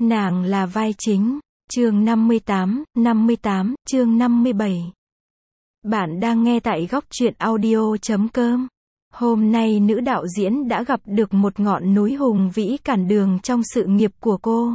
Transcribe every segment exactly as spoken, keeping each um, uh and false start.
Nàng là vai chính. Chương năm mươi tám, năm mươi tám, chương năm mươi bảy. Bạn đang nghe tại góc truyện audio chấm com. Hôm nay nữ đạo diễn đã gặp được một ngọn núi hùng vĩ cản đường trong sự nghiệp của cô.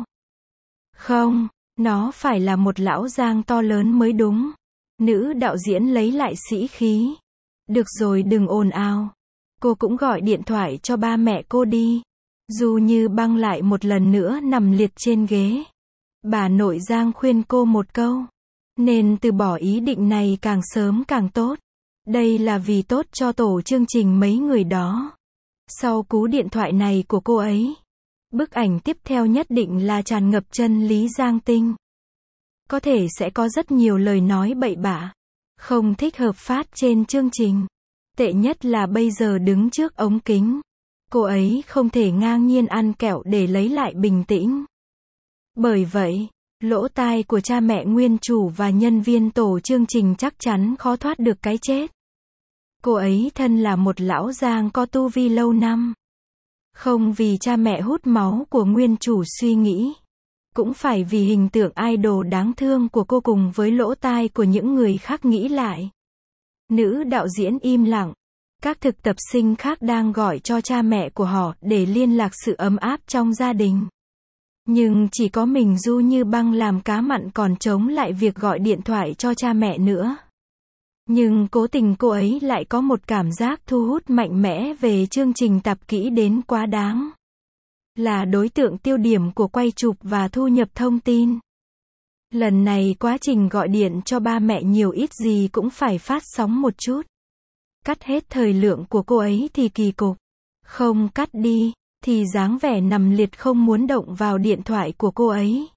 Không, nó phải là một lão giang to lớn mới đúng. Nữ đạo diễn lấy lại sĩ khí. Được rồi, đừng ồn ào. Cô cũng gọi điện thoại cho ba mẹ cô đi. Du Như Băng lại một lần nữa nằm liệt trên ghế. Bà nội Giang khuyên cô một câu. Nên từ bỏ ý định này càng sớm càng tốt. Đây là vì tốt cho tổ chương trình mấy người đó. Sau cú điện thoại này của cô ấy, bức ảnh tiếp theo nhất định là tràn ngập chân lý Giang Tinh. Có thể sẽ có rất nhiều lời nói bậy bạ, không thích hợp phát trên chương trình. Tệ nhất là bây giờ đứng trước ống kính, cô ấy không thể ngang nhiên ăn kẹo để lấy lại bình tĩnh. Bởi vậy, lỗ tai của cha mẹ nguyên chủ và nhân viên tổ chương trình chắc chắn khó thoát được cái chết. Cô ấy thân là một lão giang có tu vi lâu năm. Không vì cha mẹ hút máu của nguyên chủ suy nghĩ, cũng phải vì hình tượng idol đáng thương của cô cùng với lỗ tai của những người khác nghĩ lại. Nữ đạo diễn im lặng. Các thực tập sinh khác đang gọi cho cha mẹ của họ để liên lạc sự ấm áp trong gia đình. Nhưng chỉ có mình Du Như Băng làm cá mặn còn chống lại việc gọi điện thoại cho cha mẹ nữa. Nhưng cố tình cô ấy lại có một cảm giác thu hút mạnh mẽ về chương trình tạp kỹ đến quá đáng. Là đối tượng tiêu điểm của quay chụp và thu nhập thông tin. Lần này quá trình gọi điện cho ba mẹ nhiều ít gì cũng phải phát sóng một chút. Cắt hết thời lượng của cô ấy thì kỳ cục. Không cắt đi, thì dáng vẻ nằm liệt không muốn động vào điện thoại của cô ấy.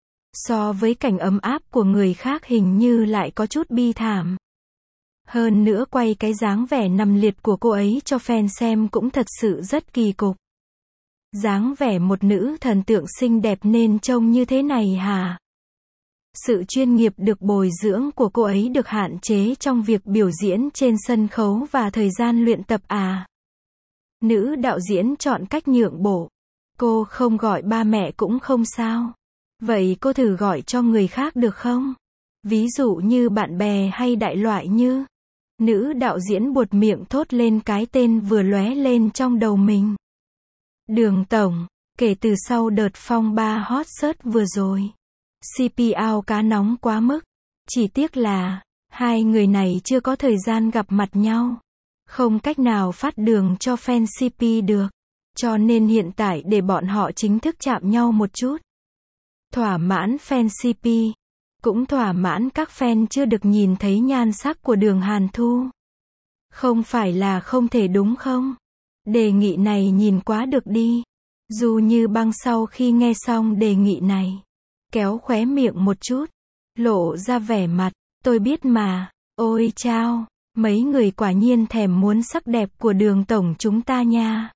So với cảnh ấm áp của người khác hình như lại có chút bi thảm. Hơn nữa quay cái dáng vẻ nằm liệt của cô ấy cho fan xem cũng thật sự rất kỳ cục. Dáng vẻ một nữ thần tượng xinh đẹp nên trông như thế này hả? Sự chuyên nghiệp được bồi dưỡng của cô ấy được hạn chế trong việc biểu diễn trên sân khấu và thời gian luyện tập à? Nữ đạo diễn chọn cách nhượng bộ. Cô không gọi ba mẹ cũng không sao. Vậy cô thử gọi cho người khác được không? Ví dụ như bạn bè hay đại loại như. Nữ đạo diễn buột miệng thốt lên cái tên vừa lóe lên trong đầu mình. Đường Tổng. Kể từ sau đợt phong ba hot search vừa rồi, xê pê ao cá nóng quá mức. Chỉ tiếc là hai người này chưa có thời gian gặp mặt nhau. Không cách nào phát đường cho fan xê pê được. Cho nên hiện tại để bọn họ chính thức chạm nhau một chút. Thỏa mãn fan xê pê. Cũng thỏa mãn các fan chưa được nhìn thấy nhan sắc của Đường Hàn Thu. Không phải là không thể đúng không? Đề nghị này nhìn quá được đi. Du Như Băng sau khi nghe xong đề nghị này, kéo khóe miệng một chút, lộ ra vẻ mặt, tôi biết mà, ôi chao, mấy người quả nhiên thèm muốn sắc đẹp của Đường Tổng chúng ta nha.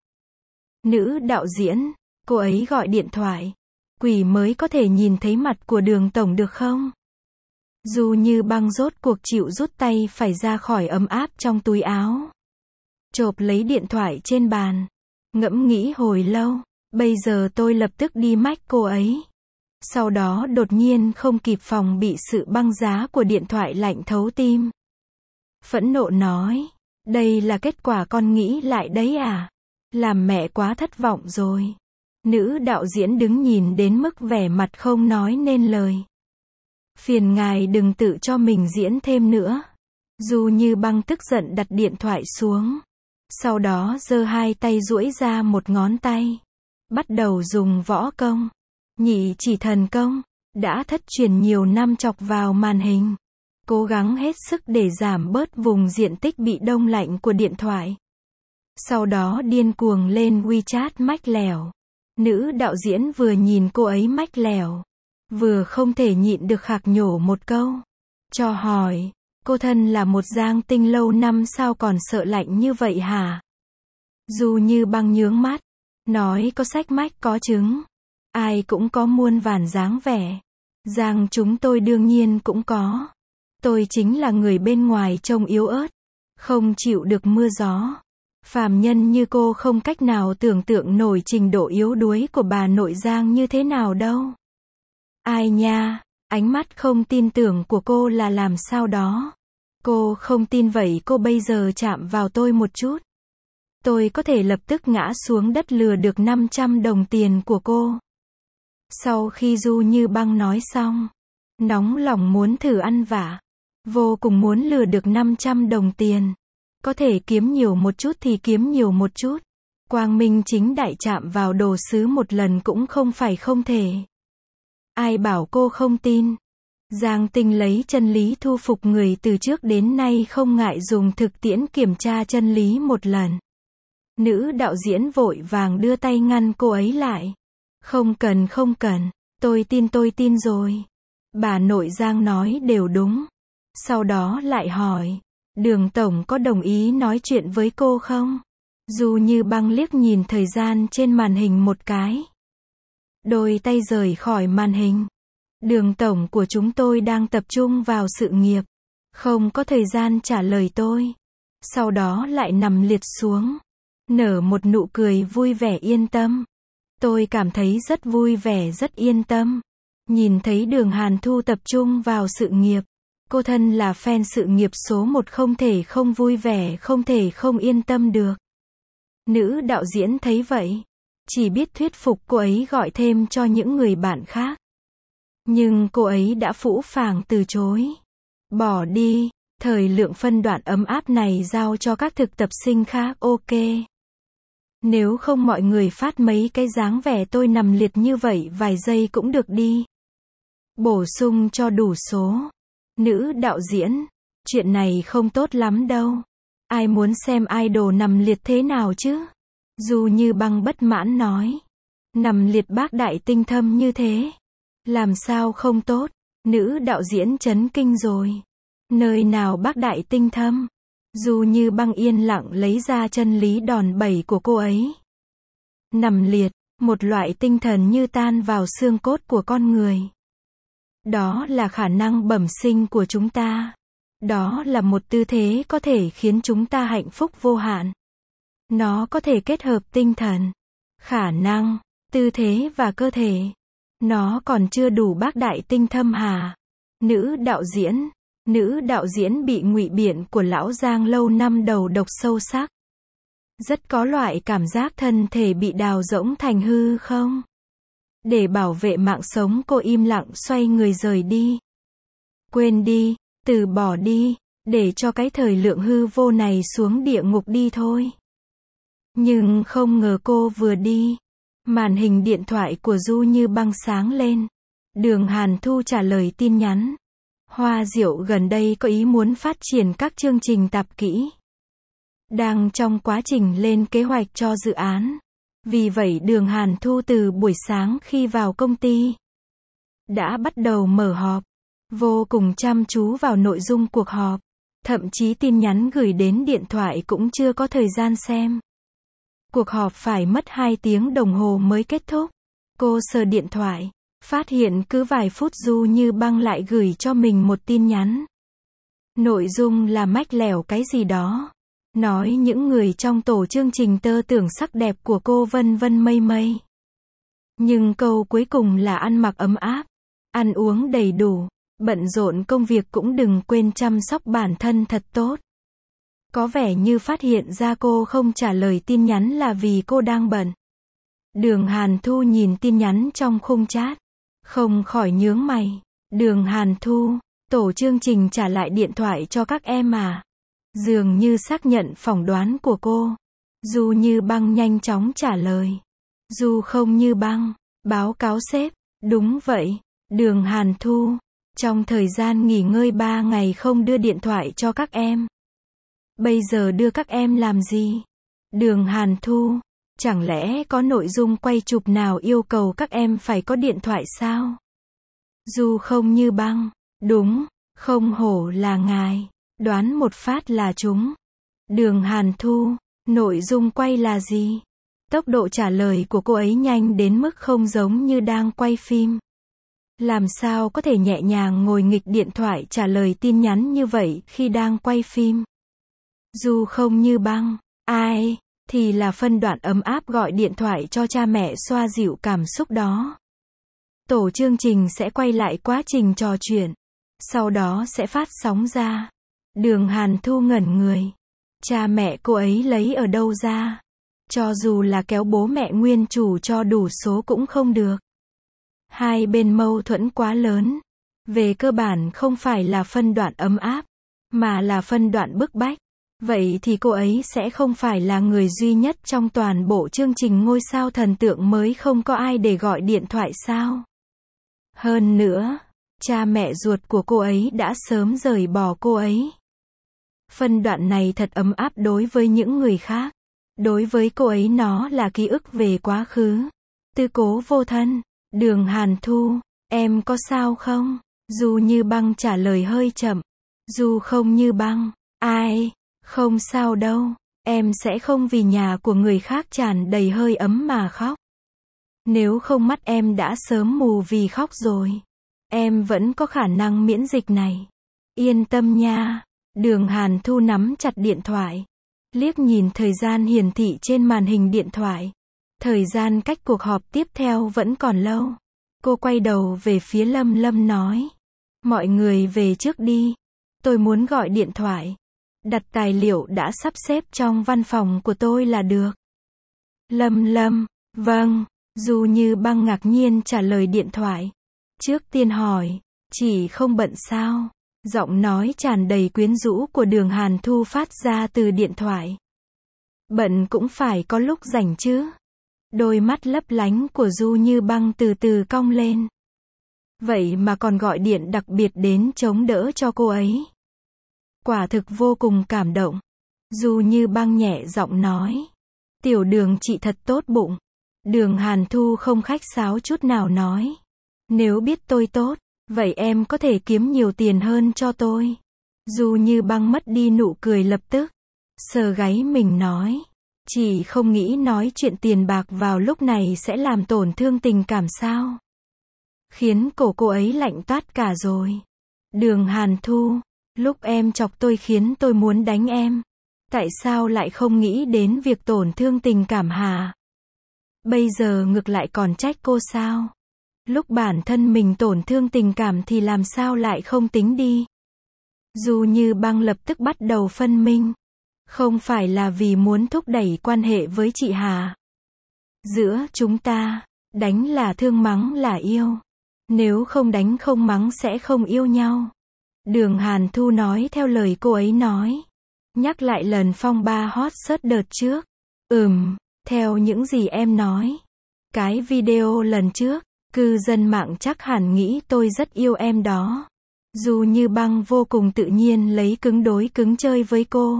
Nữ đạo diễn, cô ấy gọi điện thoại, quỷ mới có thể nhìn thấy mặt của Đường Tổng được không? Du Như Băng rốt cuộc chịu rút tay phải ra khỏi ấm áp trong túi áo. Chộp lấy điện thoại trên bàn, ngẫm nghĩ hồi lâu, bây giờ tôi lập tức đi mách cô ấy. Sau đó đột nhiên không kịp phòng bị sự băng giá của điện thoại lạnh thấu tim. Phẫn nộ nói, đây là kết quả con nghĩ lại đấy à? Làm mẹ quá thất vọng rồi. Nữ đạo diễn đứng nhìn đến mức vẻ mặt không nói nên lời. Phiền ngài đừng tự cho mình diễn thêm nữa. Du Như Băng tức giận đặt điện thoại xuống. Sau đó giơ hai tay duỗi ra một ngón tay. Bắt đầu dùng võ công. Nhị chỉ thần công. Đã thất truyền nhiều năm chọc vào màn hình. Cố gắng hết sức để giảm bớt vùng diện tích bị đông lạnh của điện thoại. Sau đó điên cuồng lên WeChat mách lèo. Nữ đạo diễn vừa nhìn cô ấy mách lèo, vừa không thể nhịn được khạc nhổ một câu. Cho hỏi, cô thân là một Giang Tinh lâu năm sao còn sợ lạnh như vậy hả? Du Như Băng nhướng mắt, nói có sách mách có chứng. Ai cũng có muôn vàn dáng vẻ. Giang chúng tôi đương nhiên cũng có. Tôi chính là người bên ngoài trông yếu ớt, không chịu được mưa gió. Phàm nhân như cô không cách nào tưởng tượng nổi trình độ yếu đuối của bà nội Giang như thế nào đâu. Ai nha, ánh mắt không tin tưởng của cô là làm sao đó. Cô không tin vậy cô bây giờ chạm vào tôi một chút. Tôi có thể lập tức ngã xuống đất lừa được năm trăm đồng tiền của cô. Sau khi Du Như Băng nói xong, nóng lòng muốn thử ăn vạ. Vô cùng muốn lừa được năm trăm đồng tiền. Có thể kiếm nhiều một chút thì kiếm nhiều một chút. Quang minh chính đại chạm vào đồ sứ một lần cũng không phải không thể. Ai bảo cô không tin. Giang Tinh lấy chân lý thu phục người từ trước đến nay không ngại dùng thực tiễn kiểm tra chân lý một lần. Nữ đạo diễn vội vàng đưa tay ngăn cô ấy lại. Không cần không cần, tôi tin tôi tin rồi. Bà nội Giang nói đều đúng. Sau đó lại hỏi, Đường tổng có đồng ý nói chuyện với cô không? Du Như Băng liếc nhìn thời gian trên màn hình một cái. Đôi tay rời khỏi màn hình. Đường tổng của chúng tôi đang tập trung vào sự nghiệp. Không có thời gian trả lời tôi. Sau đó lại nằm liệt xuống. Nở một nụ cười vui vẻ yên tâm. Tôi cảm thấy rất vui vẻ rất yên tâm. Nhìn thấy Đường Hàn Thu tập trung vào sự nghiệp. Cô thân là fan sự nghiệp số một không thể không vui vẻ không thể không yên tâm được. Nữ đạo diễn thấy vậy. Chỉ biết thuyết phục cô ấy gọi thêm cho những người bạn khác. Nhưng cô ấy đã phũ phàng từ chối. Bỏ đi, thời lượng phân đoạn ấm áp này giao cho các thực tập sinh khác ok. Nếu không mọi người phát mấy cái dáng vẻ tôi nằm liệt như vậy vài giây cũng được đi. Bổ sung cho đủ số. Nữ đạo diễn, chuyện này không tốt lắm đâu. Ai muốn xem idol nằm liệt thế nào chứ? Du Như Băng bất mãn nói. Nằm liệt bác đại tinh thâm như thế. Làm sao không tốt? Nữ đạo diễn chấn kinh rồi. Nơi nào bác đại tinh thâm? Du Như Băng yên lặng lấy ra chân lý đòn bẩy của cô ấy. Nằm liệt, một loại tinh thần như tan vào xương cốt của con người. Đó là khả năng bẩm sinh của chúng ta. Đó là một tư thế có thể khiến chúng ta hạnh phúc vô hạn. Nó có thể kết hợp tinh thần, khả năng, tư thế và cơ thể. Nó còn chưa đủ bác đại tinh thâm hả? Nữ đạo diễn, nữ đạo diễn bị ngụy biện của lão Giang lâu năm đầu độc sâu sắc. Rất có loại cảm giác thân thể bị đào rỗng thành hư không? Để bảo vệ mạng sống cô im lặng xoay người rời đi. Quên đi, từ bỏ đi, để cho cái thời lượng hư vô này xuống địa ngục đi thôi. Nhưng không ngờ cô vừa đi. Màn hình điện thoại của Du Như Băng sáng lên. Đường Hàn Thu trả lời tin nhắn. Hoa Diệu gần đây có ý muốn phát triển các chương trình tạp kỹ. Đang trong quá trình lên kế hoạch cho dự án. Vì vậy Đường Hàn Thu từ buổi sáng khi vào công ty đã bắt đầu mở họp. Vô cùng chăm chú vào nội dung cuộc họp. Thậm chí tin nhắn gửi đến điện thoại cũng chưa có thời gian xem. Cuộc họp phải mất hai tiếng đồng hồ mới kết thúc. Cô sờ điện thoại, phát hiện cứ vài phút Du Như Băng lại gửi cho mình một tin nhắn. Nội dung là mách lẻo cái gì đó. Nói những người trong tổ chương trình tơ tưởng sắc đẹp của cô vân vân mây mây. Nhưng câu cuối cùng là ăn mặc ấm áp, ăn uống đầy đủ, bận rộn công việc cũng đừng quên chăm sóc bản thân thật tốt. Có vẻ như phát hiện ra cô không trả lời tin nhắn là vì cô đang bận. Đường Hàn Thu nhìn tin nhắn trong khung chat, không khỏi nhướng mày. Đường Hàn Thu, tổ chương trình trả lại điện thoại cho các em à? Dường như xác nhận phỏng đoán của cô. Du Như Băng nhanh chóng trả lời. Du không Như Băng, báo cáo sếp. Đúng vậy, Đường Hàn Thu. Trong thời gian nghỉ ngơi ba ngày không đưa điện thoại cho các em. Bây giờ đưa các em làm gì? Đường Hàn Thu, chẳng lẽ có nội dung quay chụp nào yêu cầu các em phải có điện thoại sao? Du không Như Băng, đúng, không hổ là ngài, đoán một phát là chúng. Đường Hàn Thu, nội dung quay là gì? Tốc độ trả lời của cô ấy nhanh đến mức không giống như đang quay phim. Làm sao có thể nhẹ nhàng ngồi nghịch điện thoại trả lời tin nhắn như vậy khi đang quay phim? Du không Như Băng, ai, thì là phân đoạn ấm áp gọi điện thoại cho cha mẹ xoa dịu cảm xúc đó. Tổ chương trình sẽ quay lại quá trình trò chuyện. Sau đó sẽ phát sóng ra. Đường Hàn Thu ngẩn người. Cha mẹ cô ấy lấy ở đâu ra? Cho dù là kéo bố mẹ nguyên chủ cho đủ số cũng không được. Hai bên mâu thuẫn quá lớn. Về cơ bản không phải là phân đoạn ấm áp, mà là phân đoạn bức bách. Vậy thì cô ấy sẽ không phải là người duy nhất trong toàn bộ chương trình ngôi sao thần tượng mới không có ai để gọi điện thoại sao? Hơn nữa, cha mẹ ruột của cô ấy đã sớm rời bỏ cô ấy. Phân đoạn này thật ấm áp đối với những người khác. Đối với cô ấy nó là ký ức về quá khứ. Tư cố vô thân. Đường Hàn Thu, em có sao không? Du Như Băng trả lời hơi chậm. Du không như băng. Ai? Không sao đâu. Em sẽ không vì nhà của người khác tràn đầy hơi ấm mà khóc. Nếu không mắt em đã sớm mù vì khóc rồi. Em vẫn có khả năng miễn dịch này. Yên tâm nha. Đường Hàn Thu nắm chặt điện thoại. Liếc nhìn thời gian hiển thị trên màn hình điện thoại. Thời gian cách cuộc họp tiếp theo vẫn còn lâu. Cô quay đầu về phía Lâm Lâm nói. Mọi người về trước đi. Tôi muốn gọi điện thoại. Đặt tài liệu đã sắp xếp trong văn phòng của tôi là được. Lâm Lâm, vâng. Du Như Băng ngạc nhiên trả lời điện thoại. Trước tiên hỏi, chị không bận sao? Giọng nói tràn đầy quyến rũ của Đường Hàn Thu phát ra từ điện thoại. Bận cũng phải có lúc rảnh chứ. Đôi mắt lấp lánh của Du Như Băng từ từ cong lên. Vậy mà còn gọi điện đặc biệt đến chống đỡ cho cô ấy. Quả thực vô cùng cảm động. Du Như Băng nhẹ giọng nói. Tiểu Đường chị thật tốt bụng. Đường Hàn Thu không khách sáo chút nào nói. Nếu biết tôi tốt, vậy em có thể kiếm nhiều tiền hơn cho tôi. Du Như Băng mất đi nụ cười lập tức. Sờ gáy mình nói. Chị không nghĩ nói chuyện tiền bạc vào lúc này sẽ làm tổn thương tình cảm sao? Khiến cổ cô ấy lạnh toát cả rồi. Đường Hàn Thu, lúc em chọc tôi khiến tôi muốn đánh em. Tại sao lại không nghĩ đến việc tổn thương tình cảm hả? Bây giờ ngược lại còn trách cô sao? Lúc bản thân mình tổn thương tình cảm thì làm sao lại không tính đi? Du Như Băng lập tức bắt đầu phân minh. Không phải là vì muốn thúc đẩy quan hệ với chị hà. Giữa chúng ta, đánh là thương mắng là yêu. Nếu không đánh không mắng sẽ không yêu nhau. Đường Hàn Thu nói theo lời cô ấy nói. Nhắc lại lần phong ba hot search đợt trước. Ừm, theo những gì em nói. Cái video lần trước, cư dân mạng chắc hẳn nghĩ tôi rất yêu em đó. Du Như Băng vô cùng tự nhiên lấy cứng đối cứng chơi với cô.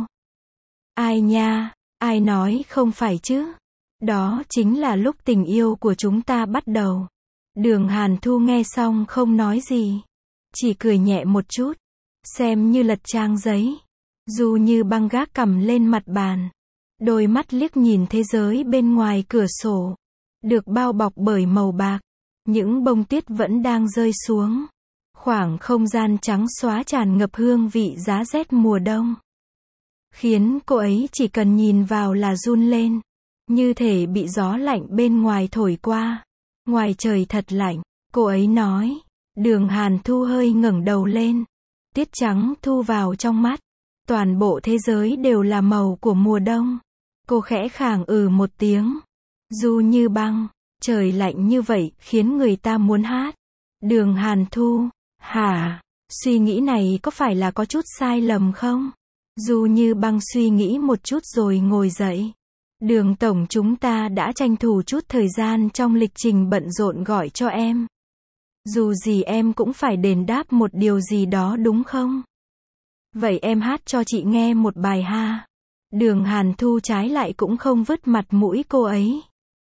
Ai nha, ai nói không phải chứ? Đó chính là lúc tình yêu của chúng ta bắt đầu. Đường Hàn Thu nghe xong không nói gì. Chỉ cười nhẹ một chút. Xem như lật trang giấy. Du Như Băng gác cằm lên mặt bàn. Đôi mắt liếc nhìn thế giới bên ngoài cửa sổ. Được bao bọc bởi màu bạc. Những bông tuyết vẫn đang rơi xuống. Khoảng không gian trắng xóa tràn ngập hương vị giá rét mùa đông. Khiến cô ấy chỉ cần nhìn vào là run lên. Như thể bị gió lạnh bên ngoài thổi qua. Ngoài trời thật lạnh, cô ấy nói. Đường Hàn Thu hơi ngẩng đầu lên. Tuyết trắng thu vào trong mắt. Toàn bộ thế giới đều là màu của mùa đông. Cô khẽ khàng ừ một tiếng. Du Như Băng, trời lạnh như vậy khiến người ta muốn hát. Đường Hàn Thu, hả? Suy nghĩ này có phải là có chút sai lầm không? Du Như Băng suy nghĩ một chút rồi ngồi dậy. Đường tổng, chúng ta đã tranh thủ chút thời gian trong lịch trình bận rộn gọi cho em. Dù gì em cũng phải đền đáp một điều gì đó đúng không? Vậy em hát cho chị nghe một bài ha. Đường Hàn Thu trái lại cũng không vứt mặt mũi cô ấy.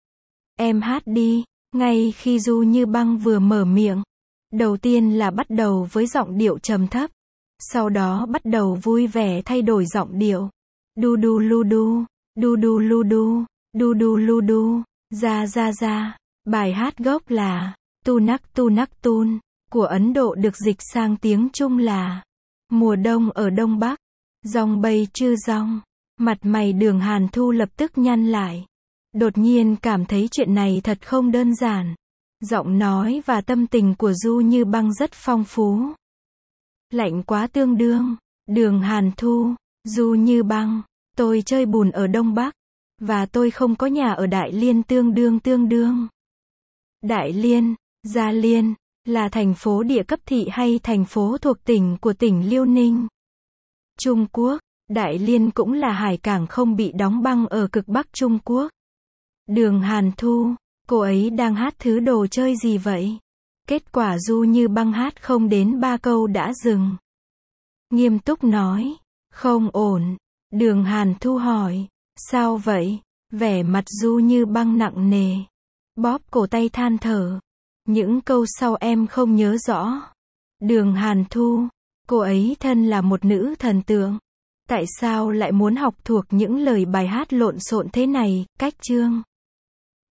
Em hát đi. Ngay khi Du Như Băng vừa mở miệng, đầu tiên là bắt đầu với giọng điệu trầm thấp. Sau đó bắt đầu vui vẻ thay đổi giọng điệu. Du du lu du, du du lu du, du du lu du, ra ra ra. Bài hát gốc là Tu Nắc Tu Nắc Tun, của Ấn Độ được dịch sang tiếng Trung là Mùa đông ở Đông Bắc. Dòng bay chư dòng. Mặt mày Đường Hàn Thu lập tức nhăn lại. Đột nhiên cảm thấy chuyện này thật không đơn giản. Giọng nói và tâm tình của Du Như Băng rất phong phú. Lạnh quá tương đương. Đường Hàn Thu. Du Như Băng. Tôi chơi bùn ở Đông Bắc. Và tôi không có nhà ở Đại Liên tương đương tương đương. Đại Liên, Gia Liên, là thành phố địa cấp thị hay thành phố thuộc tỉnh của tỉnh Liêu Ninh? Trung Quốc. Đại Liên cũng là hải cảng không bị đóng băng ở cực Bắc Trung Quốc. Đường Hàn Thu. Cô ấy đang hát thứ đồ chơi gì vậy? Kết quả Du Như Băng hát không đến ba câu đã dừng. Nghiêm túc nói. Không ổn. Đường Hàn Thu hỏi. Sao vậy? Vẻ mặt Du Như Băng nặng nề. Bóp cổ tay than thở. Những câu sau em không nhớ rõ. Đường Hàn Thu. Cô ấy thân là một nữ thần tượng. Tại sao lại muốn học thuộc những lời bài hát lộn xộn thế này? Cách chương.